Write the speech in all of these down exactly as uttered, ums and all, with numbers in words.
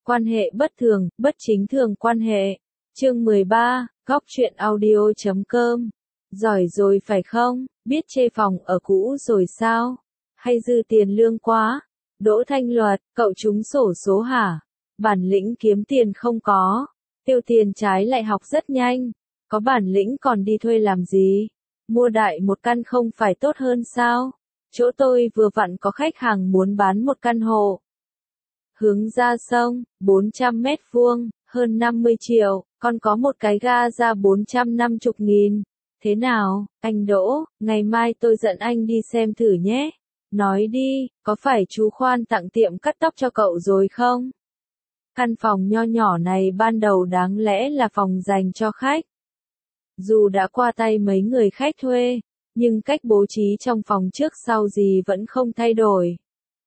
Quan hệ bất thường, bất chính thường quan hệ. Chương mười ba, góc truyện audio chấm com. Giỏi rồi phải không? Biết chê phòng ở cũ rồi sao? Hay dư tiền lương quá? Đỗ Thanh Luật, cậu trúng xổ số hả? Bản lĩnh kiếm tiền không có. Tiêu tiền trái lại học rất nhanh. Có bản lĩnh còn đi thuê làm gì? Mua đại một căn không phải tốt hơn sao? Chỗ tôi vừa vặn có khách hàng muốn bán một căn hộ. Hướng ra sông, bốn trăm mét vuông, hơn năm mươi triệu, còn có một cái ga ra bốn trăm năm mươi nghìn. Thế nào, anh Đỗ, ngày mai tôi dẫn anh đi xem thử nhé. Nói đi, có phải chú Khoan tặng tiệm cắt tóc cho cậu rồi không? Căn phòng nho nhỏ này ban đầu đáng lẽ là phòng dành cho khách. Dù đã qua tay mấy người khách thuê, nhưng cách bố trí trong phòng trước sau gì vẫn không thay đổi.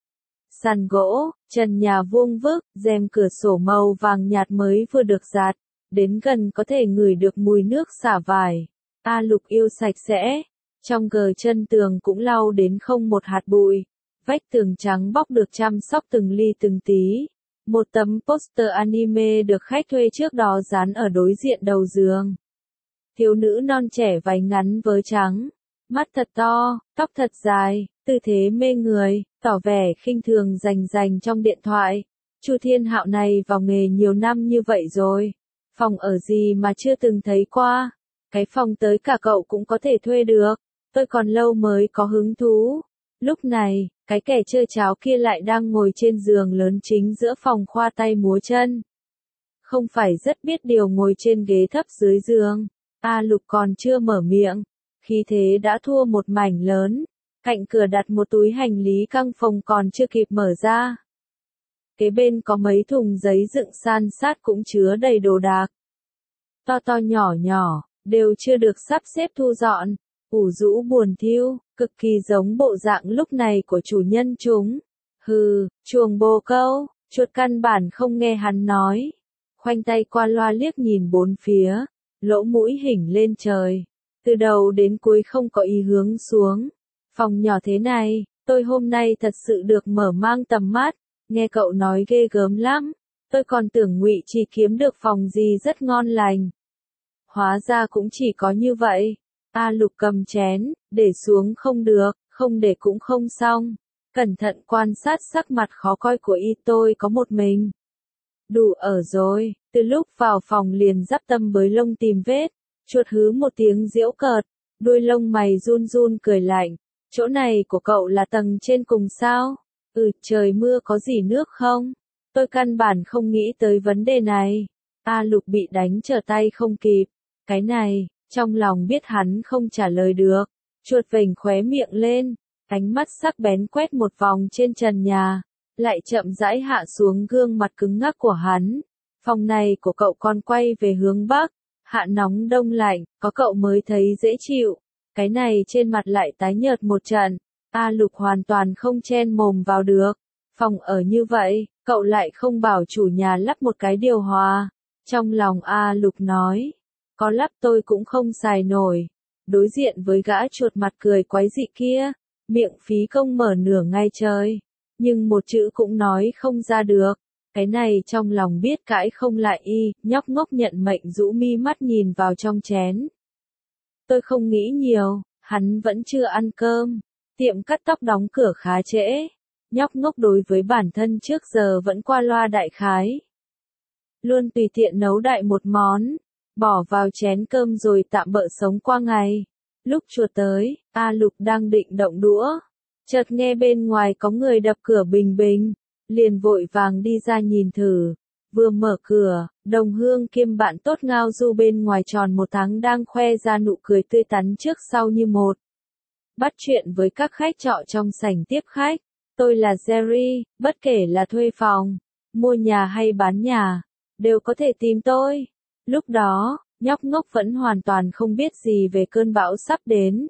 Sàn gỗ, trần nhà vuông vức, rèm cửa sổ màu vàng nhạt mới vừa được dạt, đến gần có thể ngửi được mùi nước xả vải. A Lục yêu sạch sẽ, trong gờ chân tường cũng lau đến không một hạt bụi, vách tường trắng bóc được chăm sóc từng ly từng tí. Một tấm poster anime được khách thuê trước đó dán ở đối diện đầu giường. Thiếu nữ non trẻ váy ngắn vớ trắng, mắt thật to, tóc thật dài, tư thế mê người, tỏ vẻ khinh thường rành rành trong điện thoại. Chu Thiên Hạo này vào nghề nhiều năm như vậy rồi, phòng ở gì mà chưa từng thấy qua. Cái phòng tới cả cậu cũng có thể thuê được, tôi còn lâu mới có hứng thú. Lúc này, cái kẻ chơi cháo kia lại đang ngồi trên giường lớn chính giữa phòng khoa tay múa chân. Không phải rất biết điều ngồi trên ghế thấp dưới giường. A Lục còn chưa mở miệng, khi thế đã thua một mảnh lớn. Cạnh cửa đặt một túi hành lý căng phòng còn chưa kịp mở ra. Kế bên có mấy thùng giấy dựng san sát cũng chứa đầy đồ đạc. To to nhỏ nhỏ, đều chưa được sắp xếp thu dọn, ủ rũ buồn thiu, cực kỳ giống bộ dạng lúc này của chủ nhân chúng. Hừ, chuồng bồ câu, chuột căn bản không nghe hắn nói. Khoanh tay qua loa liếc nhìn bốn phía, lỗ mũi hỉnh lên trời. Từ đầu đến cuối không có ý hướng xuống. Phòng nhỏ thế này, tôi hôm nay thật sự được mở mang tầm mắt. Nghe cậu nói ghê gớm lắm. Tôi còn tưởng Ngụy chỉ kiếm được phòng gì rất ngon lành. Hóa ra cũng chỉ có như vậy. A Lục cầm chén, để xuống không được, không để cũng không xong. Cẩn thận quan sát sắc mặt khó coi của y, tôi có một mình. Đủ ở rồi, từ lúc vào phòng liền giáp tâm bới lông tìm vết. Chuột hứ một tiếng giễu cợt, đuôi lông mày run run cười lạnh. Chỗ này của cậu là tầng trên cùng sao? Ừ, trời mưa có gì nước không? Tôi căn bản không nghĩ tới vấn đề này. A Lục bị đánh trở tay không kịp. Cái này, trong lòng biết hắn không trả lời được. Chuột vểnh khóe miệng lên, ánh mắt sắc bén quét một vòng trên trần nhà, lại chậm rãi hạ xuống gương mặt cứng ngắc của hắn. Phòng này của cậu còn quay về hướng Bắc, hạ nóng đông lạnh, có cậu mới thấy dễ chịu. Cái này trên mặt lại tái nhợt một trận. A Lục hoàn toàn không chen mồm vào được. Phòng ở như vậy, cậu lại không bảo chủ nhà lắp một cái điều hòa. Trong lòng A Lục nói, có lắp tôi cũng không xài nổi. Đối diện với gã chuột mặt cười quái dị kia, miệng phí công mở nửa ngày trời, nhưng một chữ cũng nói không ra được. Cái này trong lòng biết cãi không lại y, nhóc ngốc nhận mệnh rũ mi mắt nhìn vào trong chén. Tôi không nghĩ nhiều, hắn vẫn chưa ăn cơm. Tiệm cắt tóc đóng cửa khá trễ. Nhóc ngốc đối với bản thân trước giờ vẫn qua loa đại khái. Luôn tùy tiện nấu đại một món, bỏ vào chén cơm rồi tạm bợ sống qua ngày. Lúc chuột tới, A Lục đang định động đũa. Chợt nghe bên ngoài có người đập cửa bình bình, liền vội vàng đi ra nhìn thử. Vừa mở cửa, đồng hương kiêm bạn tốt Ngao Du bên ngoài tròn một tháng đang khoe ra nụ cười tươi tắn trước sau như một. Bắt chuyện với các khách trọ trong sảnh tiếp khách. Tôi là Jerry, bất kể là thuê phòng, mua nhà hay bán nhà, đều có thể tìm tôi. Lúc đó, nhóc ngốc vẫn hoàn toàn không biết gì về cơn bão sắp đến.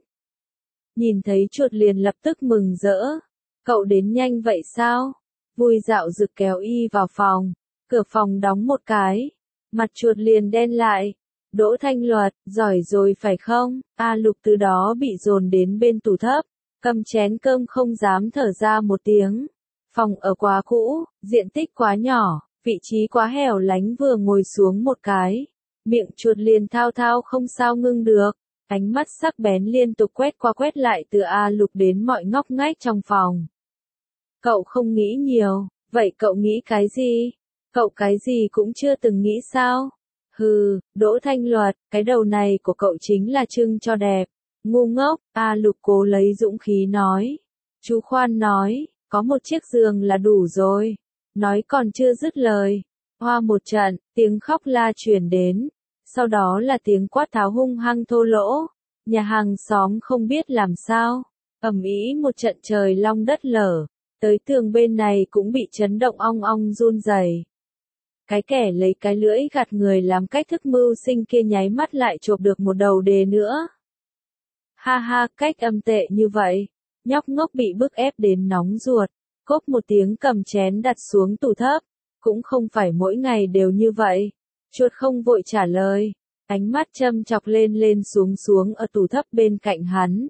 Nhìn thấy chuột liền lập tức mừng rỡ. Cậu đến nhanh vậy sao? Vui dạo rực kéo y vào phòng. Cửa phòng đóng một cái. Mặt chuột liền đen lại. Đỗ Thanh Luật, giỏi rồi phải không? A Lục từ đó bị dồn đến bên tủ thấp. Cầm chén cơm không dám thở ra một tiếng. Phòng ở quá cũ, diện tích quá nhỏ, Vị trí quá hẻo lánh vừa ngồi xuống một cái, miệng chuột liền thao thao không sao ngưng được, ánh mắt sắc bén liên tục quét qua quét lại từ A Lục đến mọi ngóc ngách trong phòng. Cậu không nghĩ nhiều, vậy cậu nghĩ cái gì? Cậu cái gì cũng chưa từng nghĩ sao? Hừ, Đỗ Thanh Luật, cái đầu này của cậu chính là trưng cho đẹp. Ngu ngốc, A Lục cố lấy dũng khí nói. Chú khoan nói, có một chiếc giường là đủ rồi. Nói còn chưa dứt lời. Hoa một trận, tiếng khóc la truyền đến. Sau đó là tiếng quát tháo hung hăng thô lỗ. Nhà hàng xóm không biết làm sao. Ầm ĩ một trận trời long đất lở. Tới tường bên này cũng bị chấn động ong ong run rẩy. Cái kẻ lấy cái lưỡi gạt người làm cách thức mưu sinh kia nháy mắt lại chộp được một đầu đề nữa. Ha ha, cách âm tệ như vậy. Nhóc ngốc bị bức ép đến nóng ruột. Cốp một tiếng cầm chén đặt xuống tủ thấp. Cũng không phải mỗi ngày đều như vậy. Chuột không vội trả lời. Ánh mắt châm chọc lên lên xuống xuống ở tủ thấp bên cạnh hắn.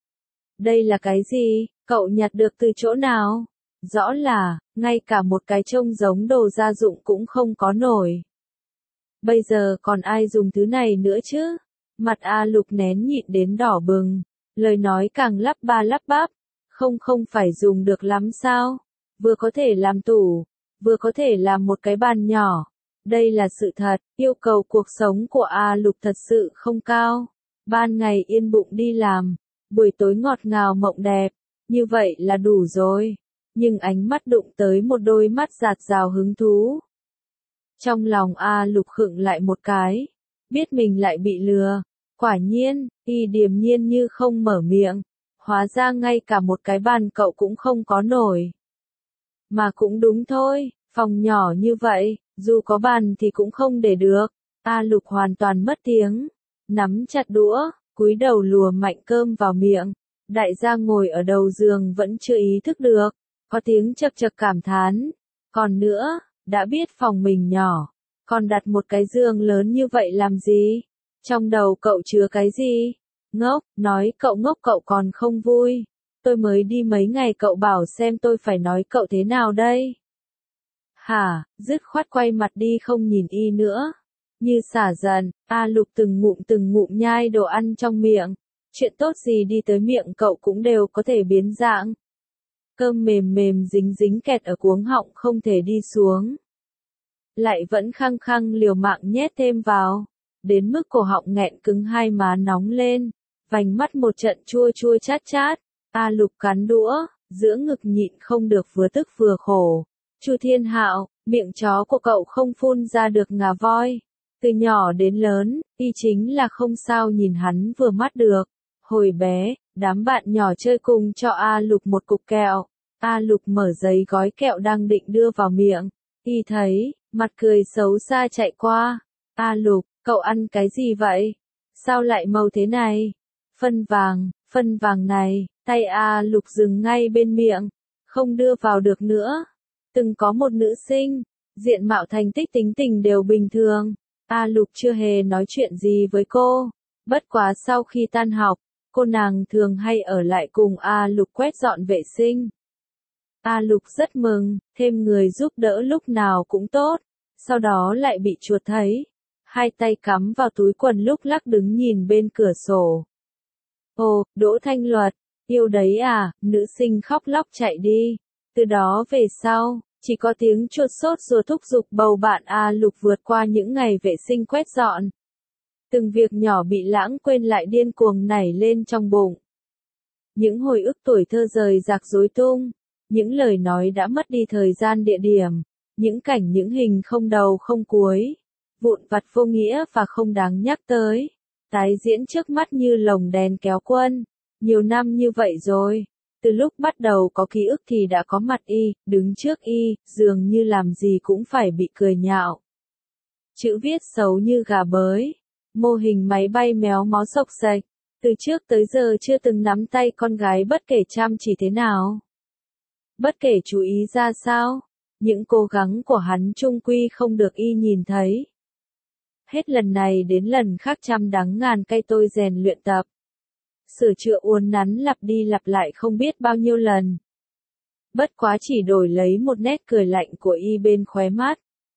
Đây là cái gì? Cậu nhặt được từ chỗ nào? Rõ là, ngay cả một cái trông giống đồ gia dụng cũng không có nổi. Bây giờ còn ai dùng thứ này nữa chứ? Mặt A Lục nén nhịn đến đỏ bừng. Lời nói càng lắp ba lắp bắp. Không không phải dùng được lắm sao? Vừa có thể làm tủ, vừa có thể làm một cái bàn nhỏ. Đây là sự thật, yêu cầu cuộc sống của A Lục thật sự không cao. Ban ngày yên bụng đi làm, buổi tối ngọt ngào mộng đẹp, như vậy là đủ rồi. Nhưng ánh mắt đụng tới một đôi mắt rạt rào hứng thú. Trong lòng A Lục khựng lại một cái, biết mình lại bị lừa. Quả nhiên, y điềm nhiên như không mở miệng. Hóa ra ngay cả một cái bàn cậu cũng không có nổi. Mà cũng đúng thôi, phòng nhỏ như vậy, dù có bàn thì cũng không để được. A Lục hoàn toàn mất tiếng, nắm chặt đũa, cúi đầu lùa mạnh cơm vào miệng. Đại gia ngồi ở đầu giường vẫn chưa ý thức được, có tiếng chậc chậc cảm thán. Còn nữa, đã biết phòng mình nhỏ, còn đặt một cái giường lớn như vậy làm gì? Trong đầu cậu chứa cái gì? Ngốc, nói cậu ngốc cậu còn không vui. Tôi mới đi mấy ngày cậu bảo xem tôi phải nói cậu thế nào đây? Hả, dứt khoát quay mặt đi không nhìn y nữa. Như xả giận, A Lục từng ngụm từng ngụm nhai đồ ăn trong miệng. Chuyện tốt gì đi tới miệng cậu cũng đều có thể biến dạng. Cơm mềm mềm dính dính kẹt ở cuống họng không thể đi xuống. Lại vẫn khăng khăng liều mạng nhét thêm vào. Đến mức cổ họng nghẹn cứng hai má nóng lên. Vành mắt một trận chua chua chát chát. A Lục cắn đũa, giữa ngực nhịn không được vừa tức vừa khổ. Chu Thiên Hạo, miệng chó của cậu không phun ra được ngà voi. Từ nhỏ đến lớn, y chính là không sao nhìn hắn vừa mắt được. Hồi bé, đám bạn nhỏ chơi cùng cho A Lục một cục kẹo. A Lục mở giấy gói kẹo đang định đưa vào miệng. Y thấy, mặt cười xấu xa chạy qua. A Lục, cậu ăn cái gì vậy? Sao lại màu thế này? Phân vàng, phân vàng này, tay A Lục dừng ngay bên miệng. Không đưa vào được nữa. Từng có một nữ sinh, diện mạo thành tích tính tình đều bình thường. A Lục chưa hề nói chuyện gì với cô. Bất quá sau khi tan học, cô nàng thường hay ở lại cùng A Lục quét dọn vệ sinh. A Lục rất mừng, thêm người giúp đỡ lúc nào cũng tốt. Sau đó lại bị chuột thấy. Hai tay cắm vào túi quần lúc lắc đứng nhìn bên cửa sổ. Ồ, Đỗ Thanh Luật, yêu đấy à, nữ sinh khóc lóc chạy đi. Từ đó về sau, chỉ có tiếng chuột sốt rùa thúc giục bầu bạn A Lục vượt qua những ngày vệ sinh quét dọn. Từng việc nhỏ bị lãng quên lại điên cuồng nảy lên trong bụng. Những hồi ức tuổi thơ rời rạc rối tung, những lời nói đã mất đi thời gian địa điểm, những cảnh những hình không đầu không cuối, vụn vặt vô nghĩa và không đáng nhắc tới, tái diễn trước mắt như lồng đèn kéo quân. Nhiều năm như vậy rồi. Từ lúc bắt đầu có ký ức thì đã có mặt y, đứng trước y, dường như làm gì cũng phải bị cười nhạo. Chữ viết xấu như gà bới, mô hình máy bay méo mó xộc xệch, từ trước tới giờ chưa từng nắm tay con gái bất kể chăm chỉ thế nào. Bất kể chú ý ra sao, những cố gắng của hắn chung quy không được y nhìn thấy. Hết lần này đến lần khác trăm đắng ngàn cay tôi rèn luyện tập. Sửa chữa uốn nắn lặp đi lặp lại không biết bao nhiêu lần. Bất quá chỉ đổi lấy một nét cười lạnh của y bên khóe mắt.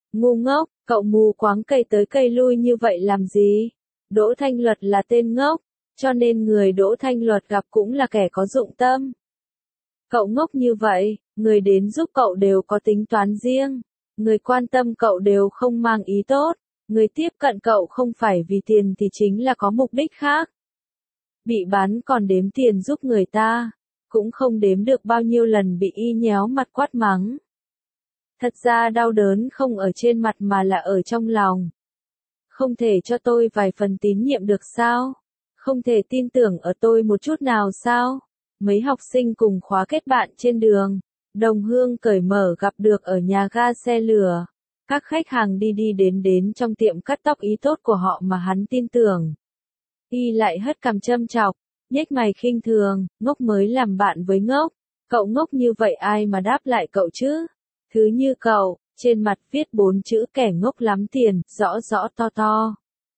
Ngu ngốc, cậu mù quáng cây tới cây lui như vậy làm gì? Đỗ Thanh Luật là tên ngốc, cho nên người Đỗ Thanh Luật gặp cũng là kẻ có dụng tâm. Cậu ngốc như vậy, người đến giúp cậu đều có tính toán riêng, người quan tâm cậu đều không mang ý tốt, người tiếp cận cậu không phải vì tiền thì chính là có mục đích khác. Bị bán còn đếm tiền giúp người ta, cũng không đếm được bao nhiêu lần bị y nhéo mặt quát mắng. Thật ra đau đớn không ở trên mặt mà là ở trong lòng. Không thể cho tôi vài phần tín nhiệm được sao? Không thể tin tưởng ở tôi một chút nào sao? Mấy học sinh cùng khóa kết bạn trên đường, đồng hương cởi mở gặp được ở nhà ga xe lửa. Các khách hàng đi đi đến đến trong tiệm cắt tóc ý tốt của họ mà hắn tin tưởng. Y lại hất cằm châm chọc, nhếch mày khinh thường, ngốc mới làm bạn với ngốc. Cậu ngốc như vậy ai mà đáp lại cậu chứ? Thứ như cậu, trên mặt viết bốn chữ kẻ ngốc lắm tiền, rõ rõ to to.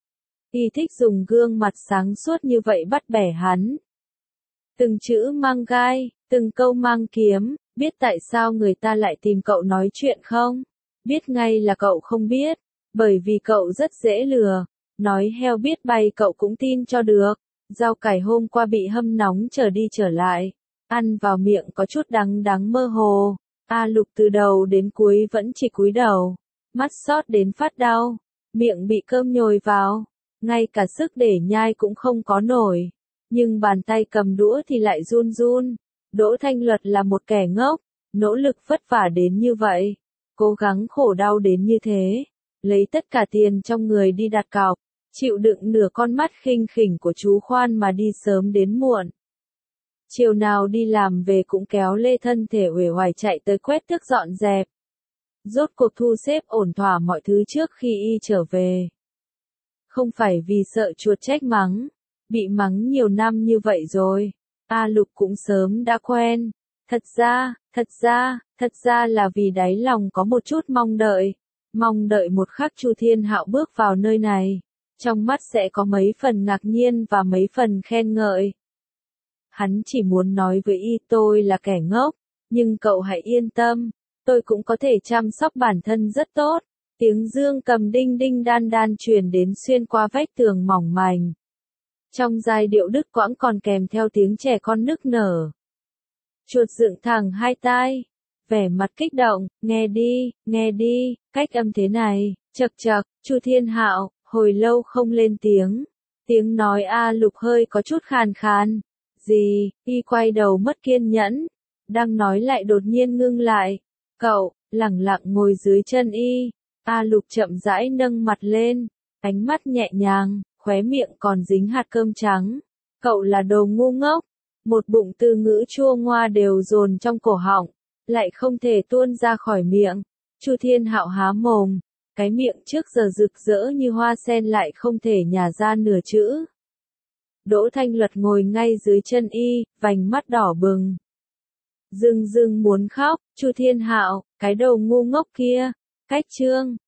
Y thích dùng gương mặt sáng suốt như vậy bắt bẻ hắn. Từng chữ mang gai, từng câu mang kiếm, biết tại sao người ta lại tìm cậu nói chuyện không? Biết ngay là cậu không biết, bởi vì cậu rất dễ lừa, nói heo biết bay cậu cũng tin cho được. Rau cải hôm qua bị hâm nóng trở đi trở lại, ăn vào miệng có chút đắng đắng mơ hồ. A Lục từ đầu đến cuối vẫn chỉ cúi đầu, mắt xót đến phát đau, miệng bị cơm nhồi vào, ngay cả sức để nhai cũng không có nổi, nhưng bàn tay cầm đũa thì lại run run. Đỗ Thanh Luật là một kẻ ngốc, nỗ lực vất vả đến như vậy, cố gắng khổ đau đến như thế, lấy tất cả tiền trong người đi đặt cọc, chịu đựng nửa con mắt khinh khỉnh của chú Khoan mà đi sớm đến muộn. Chiều nào đi làm về cũng kéo lê thân thể uể oải chạy tới quét tước dọn dẹp. Rốt cuộc thu xếp ổn thỏa mọi thứ trước khi y trở về. Không phải vì sợ chuột trách mắng, bị mắng nhiều năm như vậy rồi, A Lục cũng sớm đã quen. Thật ra, thật ra, thật ra là vì đáy lòng có một chút mong đợi, mong đợi một khắc Chu Thiên Hạo bước vào nơi này, trong mắt sẽ có mấy phần ngạc nhiên và mấy phần khen ngợi. Hắn chỉ muốn nói với y tôi là kẻ ngốc, nhưng cậu hãy yên tâm, tôi cũng có thể chăm sóc bản thân rất tốt. Tiếng dương cầm đinh đinh đan đan truyền đến xuyên qua vách tường mỏng manh. Trong giai điệu đứt quãng còn kèm theo tiếng trẻ con nức nở. Chuột dựng thẳng hai tai, vẻ mặt kích động, nghe đi, nghe đi, cách âm thế này, chậc chậc, Chu Thiên Hạo, hồi lâu không lên tiếng. Tiếng nói A Lục hơi có chút khàn khàn. Gì, y quay đầu mất kiên nhẫn, đang nói lại đột nhiên ngưng lại. Cậu, lẳng lặng ngồi dưới chân y. A Lục chậm rãi nâng mặt lên, ánh mắt nhẹ nhàng, khóe miệng còn dính hạt cơm trắng. Cậu là đồ ngu ngốc. Một bụng từ ngữ chua ngoa đều dồn trong cổ họng, lại không thể tuôn ra khỏi miệng. Chu Thiên Hạo há mồm, cái miệng trước giờ rực rỡ như hoa sen lại không thể nhả ra nửa chữ. Đỗ Thanh Luật ngồi ngay dưới chân y, vành mắt đỏ bừng. Dưng dưng muốn khóc, Chu Thiên Hạo, cái đầu ngu ngốc kia, cách chương.